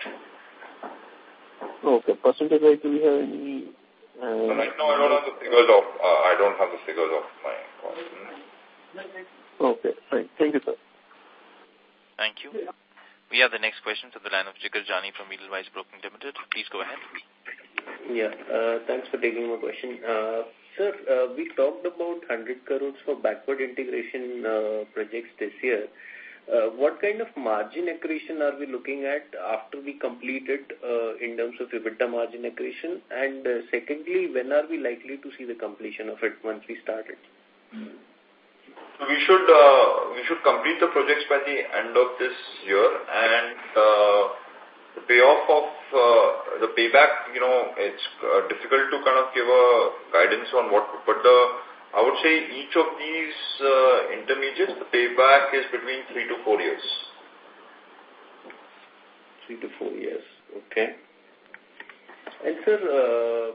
Speaker 7: Okay. Percentage-wise, do we have any?
Speaker 2: Right now, I don't have the figures of my cost.
Speaker 7: Okay, fine. Thank you, sir.
Speaker 5: Thank you. We have the next question from the line of Jigar Jani from Edelweiss Broking Limited. Please go ahead.
Speaker 1: Yeah, thanks for taking my question. Sir, we talked about 100 crores for backward integration projects this year. What kind of margin accretion are we looking at after we complete it in terms of EBITDA margin accretion? And secondly, when are we likely to see the completion of it once we start it?
Speaker 2: We should complete the projects by the end of this year, and the payoff of the payback, it's difficult to kind of give a guidance on what, but I would say each of these intermediates, the payback is between 3 to 4 years.
Speaker 1: 3 to 4 years, okay. And sir,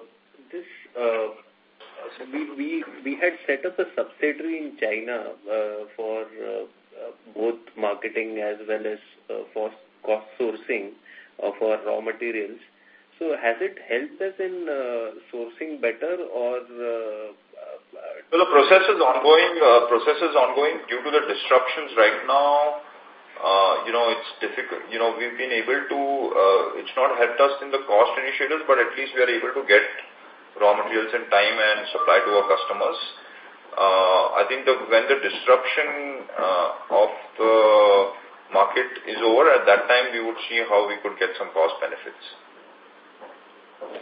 Speaker 1: we had set up a subsidiary in China for both marketing as well as for cost sourcing of our raw materials. So has it helped us in sourcing better, or?
Speaker 2: So the process is ongoing due to the disruptions right now. It's difficult. We've been able to. It's not helped us in the cost initiatives, but at least we are able to get raw materials in time and supply to our customers. I think when the disruption of the market is over, at that time we would see how we could get some cost benefits.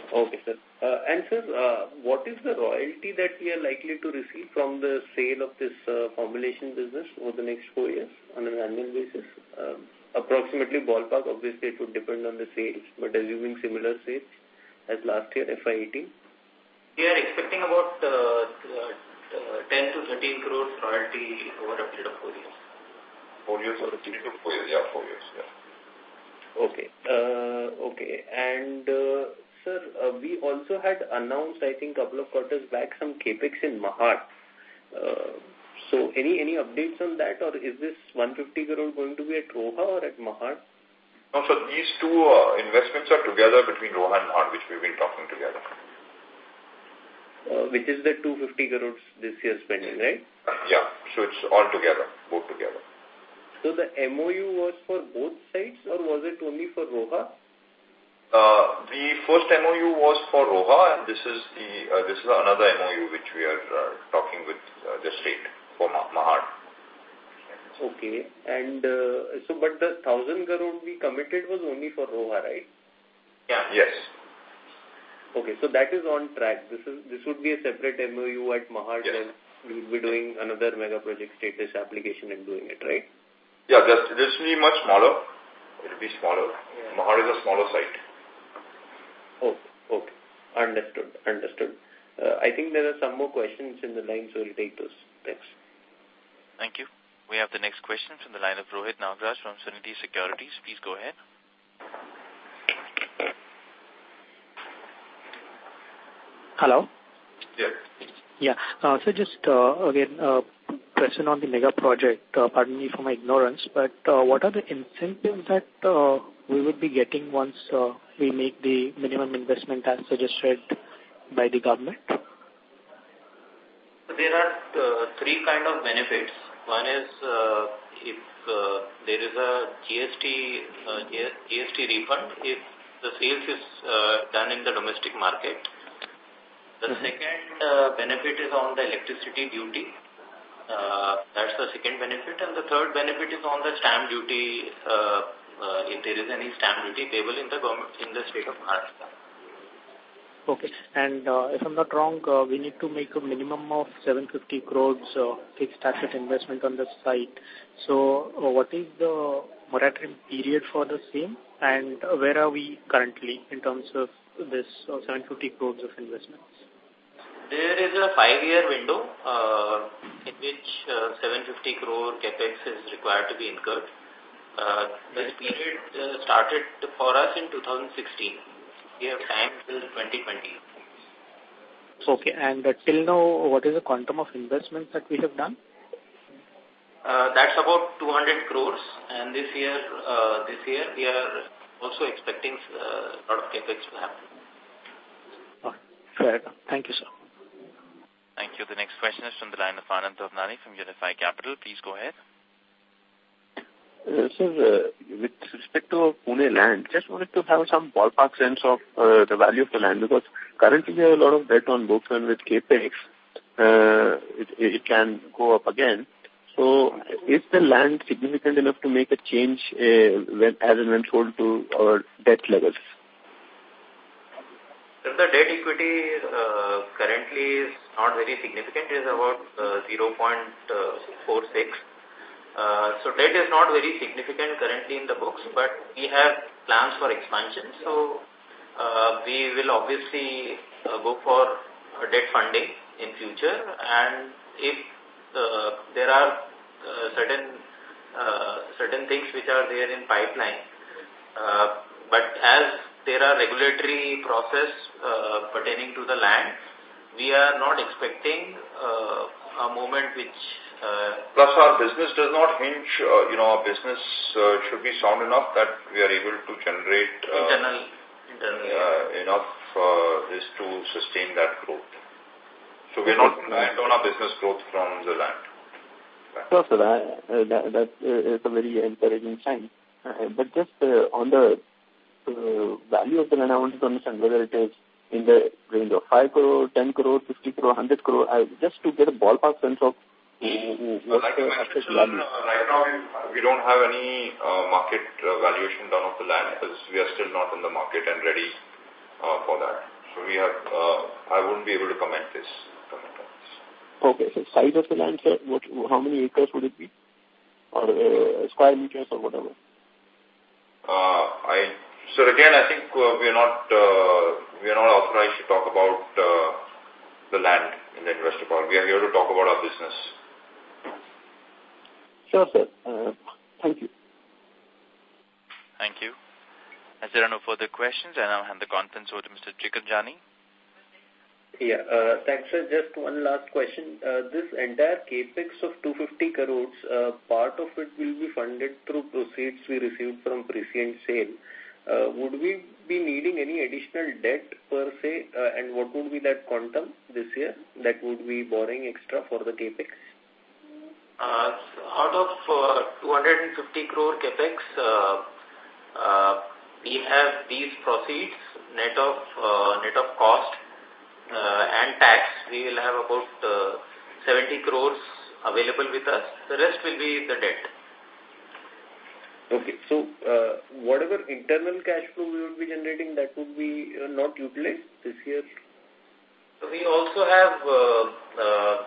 Speaker 1: Okay, sir. And sir, what is the royalty that we are likely to receive from the sale of this formulation business over the next 4 years on an annual basis? Approximately ballpark, obviously it would depend on the sales, but assuming similar sales as last year, FY18?
Speaker 4: We are expecting about 10 to 13 crores royalty over a period of 4 years.
Speaker 2: 4 years or 3 to 4 years? Yeah, 4 years, yeah.
Speaker 1: Okay. Okay. And, sir, we also had announced, I think, a couple of quarters back, some capex in Mahad. So, any updates on that, or is this 150 crore going to be at Roha or at Mahad?
Speaker 2: No, so these two investments are together between Roha and Mahad, which we've been talking together.
Speaker 1: Which is the 250 crores this year spending, right?
Speaker 2: Yeah, so it's all together, both together.
Speaker 1: So the MOU was for both sides, or was it only for Roha?
Speaker 2: The first MOU was for Roha, and this is another MOU which we are talking with the state for Mahad.
Speaker 1: Okay, and so but the 1,000 crore we committed was only for Roha, right?
Speaker 4: Yeah.
Speaker 2: Yes.
Speaker 1: Okay, so that is on track. This would be a separate MOU at Mahad,
Speaker 2: yes.
Speaker 1: And we will be doing another mega project status application and doing it, right?
Speaker 2: Yeah, this will be much smaller. It will be smaller. Yeah. Mahad is a smaller site.
Speaker 1: Okay. Understood. I think there are some more questions in the line, so we'll take those. Thanks.
Speaker 5: Thank you. We have the next question from the line of Rohit Nagraj from Sunidhi Securities. Please go ahead.
Speaker 12: Hello?
Speaker 2: Yes.
Speaker 12: Yeah. So just again, question on the mega project. Pardon me for my ignorance, but what are the incentives that we would be getting once we make the minimum investment as suggested by the government?
Speaker 4: There are three kind of benefits. One is if there is a GST refund if the sales is done in the domestic market. The second benefit is on the electricity duty. That's the second benefit. And the third benefit is on the stamp duty, if there is any stamp duty payable in the state of Maharashtra.
Speaker 12: Okay. And if I'm not wrong, we need to make a minimum of 750 crores fixed asset investment on the site. So what is the moratorium period for the same? And where are we currently in terms of this 750 crores of investments?
Speaker 4: There is a 5-year window in which 750 crore capex is required to be incurred. This period started for us in 2016. We have time till 2020.
Speaker 12: Okay, and till now, what is the quantum of investment that we have done?
Speaker 4: That's about 200 crores, and this year we are also expecting a lot of capex to happen.
Speaker 12: Oh, fair enough. Thank you, sir.
Speaker 5: Thank you. The next question is from the line of Anand Bhavnani from Unifi Capital. Please go ahead.
Speaker 7: Sir, with respect to Pune land, just wanted to have some ballpark sense of the value of the land, because currently there are a lot of debt on books, and with CAPEX, it can go up again. So is the land significant enough to make a change as and when sold to our debt levels?
Speaker 4: The debt equity currently is not very significant. It is about 0.46. So debt is not very significant currently in the books, but we have plans for expansion. So we will obviously go for debt funding in future, and if there are certain things which are there in pipeline, but as there are regulatory process pertaining to the land, we are not expecting a moment which
Speaker 2: plus our business does not hinge, our business should be sound enough that we are able to generate enough is to sustain that growth. So we're not reliant on our business growth from the land.
Speaker 7: So, sir, that is a very encouraging sign. But just on the value of the land, I wanted to understand whether it is in the range of 5 crore, 10 crore, 50 crore, 100 crore, just to get a ballpark sense of
Speaker 2: like I mentioned, right now we don't have any market valuation done of the land because we are still not in the market and ready for that. So we have, I wouldn't be able to comment on this.
Speaker 7: Okay, so size of the land, sir, how many acres would it be? Or square meters or whatever?
Speaker 2: So again, I think we are not authorized to talk about the land in the investor call. We are here to talk about our business.
Speaker 7: Sure, sir. Thank you.
Speaker 5: Thank you. As there are no further questions, I now hand the conference over to Mr. Jigar Jani.
Speaker 1: Yeah, thanks, sir. Just one last question. This entire capex of 250 crores, part of it will be funded through proceeds we received from prescient sale. Would we be needing any additional debt per se, and what would be that quantum this year that would be borrowing extra for the capex?
Speaker 4: Out of 250 crore capex, we have these proceeds net of cost and tax. We will have about 70 crores available with us. The rest will be the debt.
Speaker 1: Okay, so whatever internal cash flow we would be generating, that would be not utilized this year?
Speaker 4: We also have,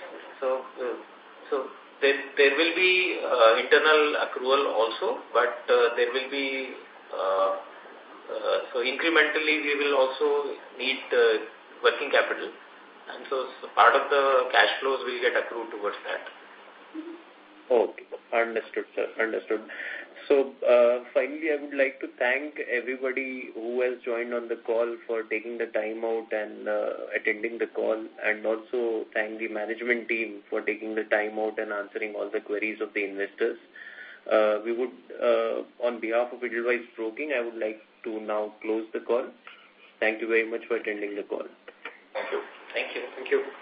Speaker 4: so there will be internal accrual also, but there will be, so incrementally we will also need working capital, and so part of the cash flows will get accrued towards that.
Speaker 1: Okay, understood, sir, understood. So finally, I would like to thank everybody who has joined on the call for taking the time out and attending the call, and also thank the management team for taking the time out and answering all the queries of the investors. We would, on behalf of Edelweiss Broking, I would like to now close the call. Thank you very much for attending the call.
Speaker 2: Thank you.
Speaker 4: Thank you. Thank you.